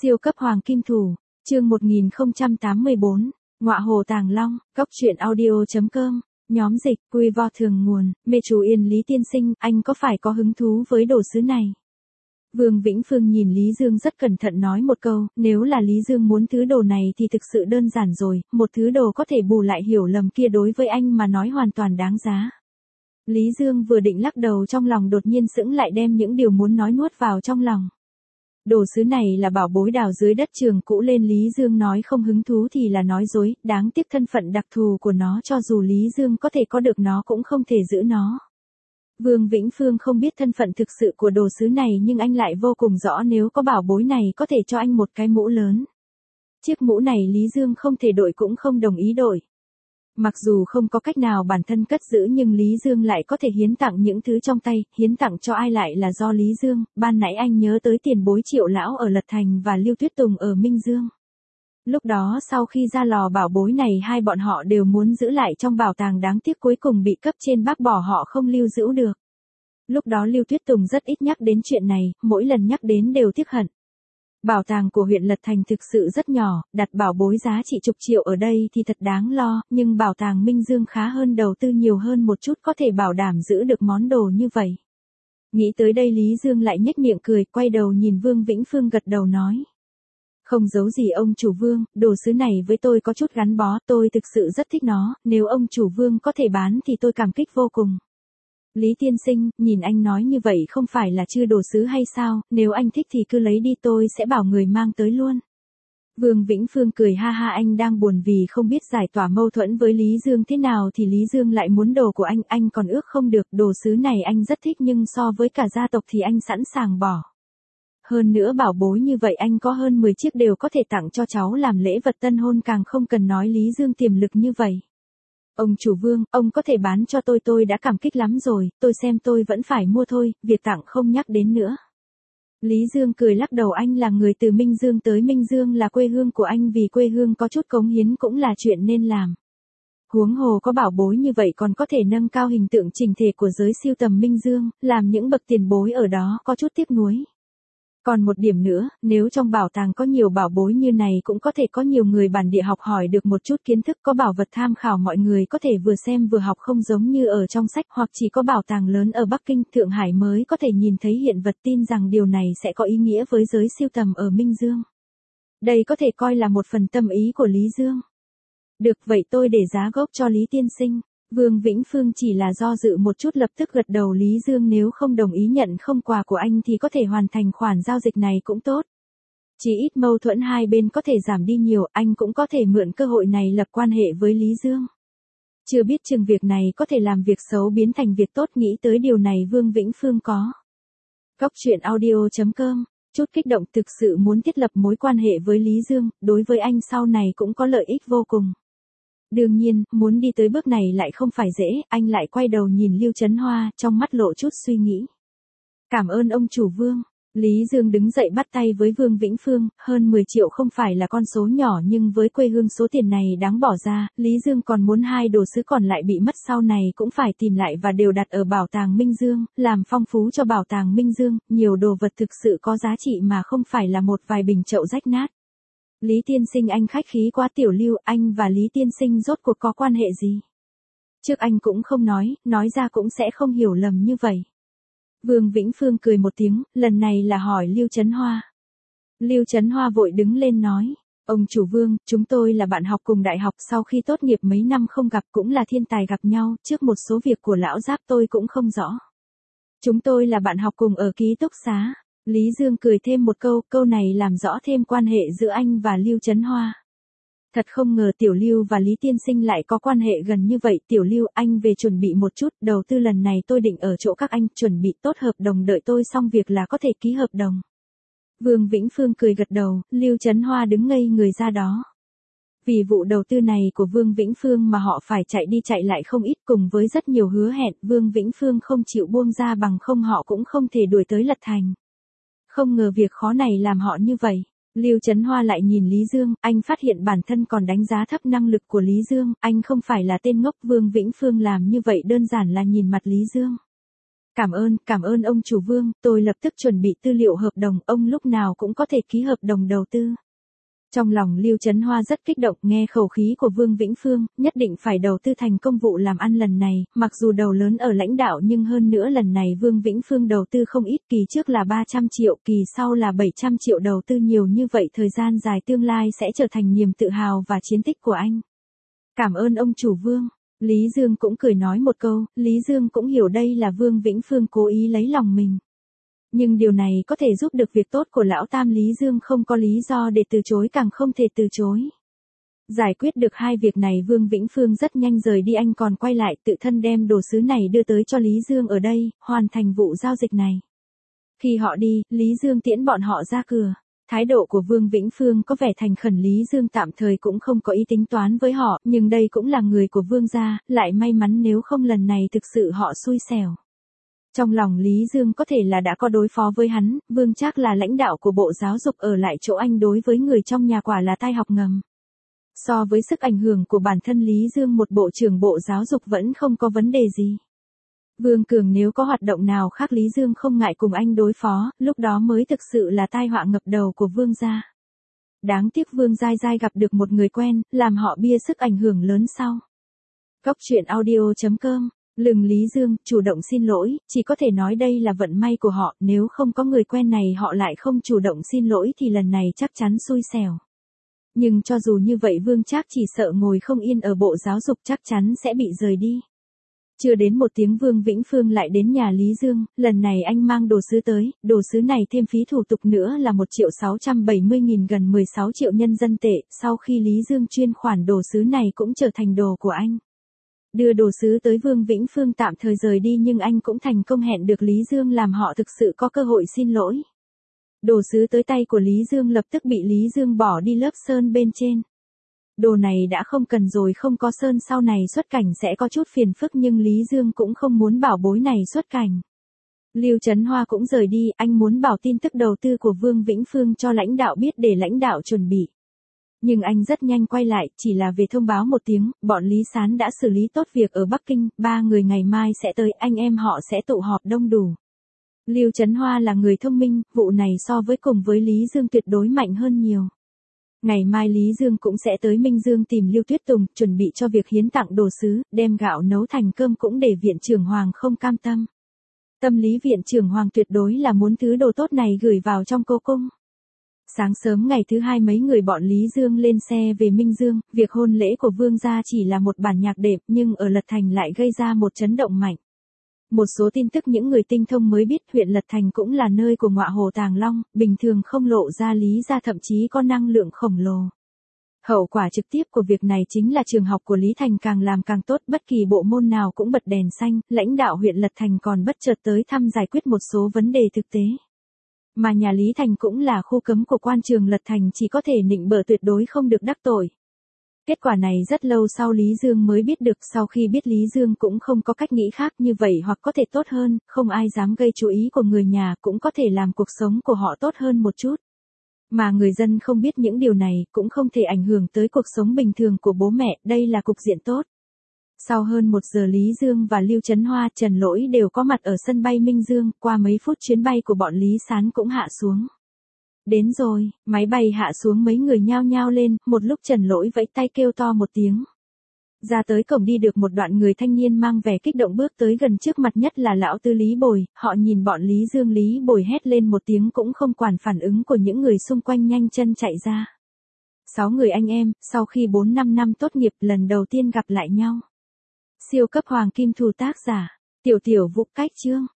Siêu cấp hoàng kim thủ, chương 1084, ngọa hồ Tàng Long, góc truyện audio.com, nhóm dịch, quy vo thường nguồn, mê chú yên Lý tiên sinh, anh có phải có hứng thú với đồ sứ này? Vương Vĩnh Phương nhìn Lý Dương rất cẩn thận nói một câu, nếu là Lý Dương muốn thứ đồ này thì thực sự đơn giản rồi, một thứ đồ có thể bù lại hiểu lầm kia đối với anh mà nói hoàn toàn đáng giá. Lý Dương vừa định lắc đầu trong lòng đột nhiên sững lại đem những điều muốn nói nuốt vào trong lòng. Đồ sứ này là bảo bối đào dưới đất trường cũ lên, Lý Dương nói không hứng thú thì là nói dối, đáng tiếc thân phận đặc thù của nó cho dù Lý Dương có thể có được nó cũng không thể giữ nó. Vương Vĩnh Phương không biết thân phận thực sự của đồ sứ này nhưng anh lại vô cùng rõ nếu có bảo bối này có thể cho anh một cái mũ lớn. Chiếc mũ này Lý Dương không thể đổi cũng không đồng ý đổi. Mặc dù không có cách nào bản thân cất giữ nhưng Lý Dương lại có thể hiến tặng những thứ trong tay, hiến tặng cho ai lại là do Lý Dương, ban nãy anh nhớ tới tiền bối Triệu Lão ở Lật Thành và Lưu Tuyết Tùng ở Minh Dương. Lúc đó sau khi ra lò bảo bối này hai bọn họ đều muốn giữ lại trong bảo tàng, đáng tiếc cuối cùng bị cấp trên bác bỏ, họ không lưu giữ được. Lúc đó Lưu Tuyết Tùng rất ít nhắc đến chuyện này, mỗi lần nhắc đến đều tiếc hận. Bảo tàng của huyện Lật Thành thực sự rất nhỏ, đặt bảo bối giá trị chục triệu ở đây thì thật đáng lo, nhưng bảo tàng Minh Dương khá hơn, đầu tư nhiều hơn một chút có thể bảo đảm giữ được món đồ như vậy. Nghĩ tới đây Lý Dương lại nhếch miệng cười, quay đầu nhìn Vương Vĩnh Phương gật đầu nói. Không giấu gì ông chủ Vương, đồ sứ này với tôi có chút gắn bó, tôi thực sự rất thích nó, nếu ông chủ Vương có thể bán thì tôi cảm kích vô cùng. Lý tiên sinh, nhìn anh nói như vậy không phải là chưa đồ sứ hay sao, nếu anh thích thì cứ lấy đi, tôi sẽ bảo người mang tới luôn. Vương Vĩnh Phương cười ha ha, anh đang buồn vì không biết giải tỏa mâu thuẫn với Lý Dương thế nào thì Lý Dương lại muốn đồ của anh còn ước không được, đồ sứ này anh rất thích nhưng so với cả gia tộc thì anh sẵn sàng bỏ. Hơn nữa bảo bối như vậy anh có hơn 10 chiếc đều có thể tặng cho cháu làm lễ vật tân hôn, càng không cần nói Lý Dương tiềm lực như vậy. Ông chủ Vương, ông có thể bán cho tôi đã cảm kích lắm rồi, tôi xem tôi vẫn phải mua thôi, việc tặng không nhắc đến nữa. Lý Dương cười lắc đầu, anh là người từ Minh Dương tới, Minh Dương là quê hương của anh, vì quê hương có chút cống hiến cũng là chuyện nên làm. Huống hồ có bảo bối như vậy còn có thể nâng cao hình tượng chỉnh thể của giới sưu tầm Minh Dương, làm những bậc tiền bối ở đó có chút tiếc nuối. Còn một điểm nữa, nếu trong bảo tàng có nhiều bảo bối như này cũng có thể có nhiều người bản địa học hỏi được một chút kiến thức, có bảo vật tham khảo, mọi người có thể vừa xem vừa học, không giống như ở trong sách, hoặc chỉ có bảo tàng lớn ở Bắc Kinh, Thượng Hải mới có thể nhìn thấy hiện vật, tin rằng điều này sẽ có ý nghĩa với giới sưu tầm ở Minh Dương. Đây có thể coi là một phần tâm ý của Lý Dương. Được vậy tôi để giá gốc cho Lý tiên sinh. Vương Vĩnh Phương chỉ là do dự một chút lập tức gật đầu, Lý Dương nếu không đồng ý nhận không quà của anh thì có thể hoàn thành khoản giao dịch này cũng tốt. Chỉ ít mâu thuẫn hai bên có thể giảm đi nhiều, anh cũng có thể mượn cơ hội này lập quan hệ với Lý Dương. Chưa biết chừng việc này có thể làm việc xấu biến thành việc tốt, nghĩ tới điều này Vương Vĩnh Phương có. Góc truyện audio.com, chút kích động, thực sự muốn thiết lập mối quan hệ với Lý Dương, đối với anh sau này cũng có lợi ích vô cùng. Đương nhiên, muốn đi tới bước này lại không phải dễ, anh lại quay đầu nhìn Lưu Chấn Hoa, trong mắt lộ chút suy nghĩ. Cảm ơn ông chủ Vương. Lý Dương đứng dậy bắt tay với Vương Vĩnh Phương, hơn 10 triệu không phải là con số nhỏ nhưng với quê hương số tiền này đáng bỏ ra, Lý Dương còn muốn hai đồ sứ còn lại bị mất sau này cũng phải tìm lại và đều đặt ở bảo tàng Minh Dương, làm phong phú cho bảo tàng Minh Dương, nhiều đồ vật thực sự có giá trị mà không phải là một vài bình chậu rách nát. Lý tiên sinh anh khách khí quá, Tiểu Lưu, anh và Lý tiên sinh rốt cuộc có quan hệ gì? Trước anh cũng không nói ra cũng sẽ không hiểu lầm như vậy. Vương Vĩnh Phương cười một tiếng, lần này là hỏi Lưu Chấn Hoa. Lưu Chấn Hoa vội đứng lên nói, ông chủ Vương, chúng tôi là bạn học cùng đại học, sau khi tốt nghiệp mấy năm không gặp, cũng là thiên tài gặp nhau, trước một số việc của lão Giáp tôi cũng không rõ. Chúng tôi là bạn học cùng ở ký túc xá. Lý Dương cười thêm một câu này làm rõ thêm quan hệ giữa anh và Lưu Chấn Hoa. Thật không ngờ Tiểu Lưu và Lý tiên sinh lại có quan hệ gần như vậy. Tiểu Lưu, anh về chuẩn bị một chút, đầu tư lần này tôi định ở chỗ các anh, chuẩn bị tốt hợp đồng, đợi tôi xong việc là có thể ký hợp đồng. Vương Vĩnh Phương cười gật đầu, Lưu Chấn Hoa đứng ngây người ra đó. Vì vụ đầu tư này của Vương Vĩnh Phương mà họ phải chạy đi chạy lại không ít, cùng với rất nhiều hứa hẹn, Vương Vĩnh Phương không chịu buông ra, bằng không họ cũng không thể đuổi tới Lật Thành. Không ngờ việc khó này làm họ như vậy. Lưu Chấn Hoa lại nhìn Lý Dương, anh phát hiện bản thân còn đánh giá thấp năng lực của Lý Dương, anh không phải là tên ngốc, Vương Vĩnh Phương làm như vậy đơn giản là nhìn mặt Lý Dương. Cảm ơn ông chủ Vương, tôi lập tức chuẩn bị tư liệu hợp đồng, ông lúc nào cũng có thể ký hợp đồng đầu tư. Trong lòng Lưu Chấn Hoa rất kích động, nghe khẩu khí của Vương Vĩnh Phương, nhất định phải đầu tư thành công vụ làm ăn lần này, mặc dù đầu lớn ở lãnh đạo nhưng hơn nữa lần này Vương Vĩnh Phương đầu tư không ít, kỳ trước là 300 triệu, kỳ sau là 700 triệu, đầu tư nhiều như vậy thời gian dài tương lai sẽ trở thành niềm tự hào và chiến tích của anh. Cảm ơn ông chủ Vương. Lý Dương cũng cười nói một câu, Lý Dương cũng hiểu đây là Vương Vĩnh Phương cố ý lấy lòng mình. Nhưng điều này có thể giúp được việc tốt của lão tam, Lý Dương không có lý do để từ chối, càng không thể từ chối. Giải quyết được hai việc này Vương Vĩnh Phương rất nhanh rời đi, anh còn quay lại tự thân đem đồ sứ này đưa tới cho Lý Dương ở đây, hoàn thành vụ giao dịch này. Khi họ đi, Lý Dương tiễn bọn họ ra cửa. Thái độ của Vương Vĩnh Phương có vẻ thành khẩn, Lý Dương tạm thời cũng không có ý tính toán với họ, nhưng đây cũng là người của Vương gia, lại may mắn nếu không lần này thực sự họ xui xẻo. Trong lòng Lý Dương có thể là đã có đối phó với hắn, Vương Trác là lãnh đạo của Bộ Giáo dục, ở lại chỗ anh đối với người trong nhà quả là tai học ngầm. So với sức ảnh hưởng của bản thân Lý Dương, một bộ trưởng Bộ Giáo dục vẫn không có vấn đề gì. Vương Cường nếu có hoạt động nào khác Lý Dương không ngại cùng anh đối phó, lúc đó mới thực sự là tai họa ngập đầu của Vương gia. Đáng tiếc Vương Giai Giai gặp được một người quen, làm họ bia sức ảnh hưởng lớn sau. Góc truyện audio.com. Lừng Lý Dương, chủ động xin lỗi, chỉ có thể nói đây là vận may của họ, nếu không có người quen này họ lại không chủ động xin lỗi thì lần này chắc chắn xui xẻo. Nhưng cho dù như vậy Vương Trác chỉ sợ ngồi không yên ở Bộ Giáo dục, chắc chắn sẽ bị rời đi. Chưa đến một tiếng Vương Vĩnh Phương lại đến nhà Lý Dương, lần này anh mang đồ sứ tới, đồ sứ này thêm phí thủ tục nữa là 1.670.000, gần 16 triệu nhân dân tệ, sau khi Lý Dương chuyên khoản đồ sứ này cũng trở thành đồ của anh. Đưa đồ sứ tới Vương Vĩnh Phương tạm thời rời đi nhưng anh cũng thành công hẹn được Lý Dương làm họ thực sự có cơ hội xin lỗi. Đồ sứ tới tay của Lý Dương lập tức bị Lý Dương bỏ đi lớp sơn bên trên. Đồ này đã không cần rồi, không có sơn sau này xuất cảnh sẽ có chút phiền phức, nhưng Lý Dương cũng không muốn bảo bối này xuất cảnh. Lưu Chấn Hoa cũng rời đi, anh muốn bảo tin tức đầu tư của Vương Vĩnh Phương cho lãnh đạo biết để lãnh đạo chuẩn bị. Nhưng anh rất nhanh quay lại, chỉ là về thông báo một tiếng, bọn Lý Sán đã xử lý tốt việc ở Bắc Kinh, 3 người ngày mai sẽ tới, anh em họ sẽ tụ họp đông đủ. Lưu Chấn Hoa là người thông minh, vụ này so với cùng với Lý Dương tuyệt đối mạnh hơn nhiều. Ngày mai Lý Dương cũng sẽ tới Minh Dương tìm Lưu Tuyết Tùng, chuẩn bị cho việc hiến tặng đồ sứ, đem gạo nấu thành cơm cũng để Viện trưởng Hoàng không cam tâm. Tâm lý Viện trưởng Hoàng tuyệt đối là muốn thứ đồ tốt này gửi vào trong cố cung. Sáng sớm ngày thứ hai mấy người bọn Lý Dương lên xe về Minh Dương, việc hôn lễ của Vương gia chỉ là một bản nhạc đệm nhưng ở Lật Thành lại gây ra một chấn động mạnh. Một số tin tức những người tinh thông mới biết, huyện Lật Thành cũng là nơi của ngọa hồ Tàng Long, bình thường không lộ ra, Lý gia thậm chí có năng lượng khổng lồ. Hậu quả trực tiếp của việc này chính là trường học của Lý Thành càng làm càng tốt, bất kỳ bộ môn nào cũng bật đèn xanh, lãnh đạo huyện Lật Thành còn bất chợt tới thăm giải quyết một số vấn đề thực tế. Mà nhà Lý Thành cũng là khu cấm của quan trường Lật Thành, chỉ có thể nịnh bợ tuyệt đối không được đắc tội. Kết quả này rất lâu sau Lý Dương mới biết được, sau khi biết Lý Dương cũng không có cách nghĩ khác, như vậy hoặc có thể tốt hơn, không ai dám gây chú ý của người nhà, cũng có thể làm cuộc sống của họ tốt hơn một chút. Mà người dân không biết những điều này, cũng không thể ảnh hưởng tới cuộc sống bình thường của bố mẹ, đây là cục diện tốt. Sau hơn 1 giờ Lý Dương và Lưu Chấn Hoa, Trần Lỗi đều có mặt ở sân bay Minh Dương, qua mấy phút chuyến bay của bọn Lý Sán cũng hạ xuống. Đến rồi, máy bay hạ xuống mấy người nhao nhao lên, một lúc Trần Lỗi vẫy tay kêu to một tiếng. Ra tới cổng đi được một đoạn, người thanh niên mang vẻ kích động bước tới gần, trước mặt nhất là lão tư Lý Bồi, họ nhìn bọn Lý Dương, Lý Bồi hét lên một tiếng cũng không quản phản ứng của những người xung quanh, nhanh chân chạy ra. 6 người anh em, sau khi 4-5 năm tốt nghiệp lần đầu tiên gặp lại nhau. Siêu cấp hoàng kim thù, tác giả Tiểu Tiểu Vũ, cách chương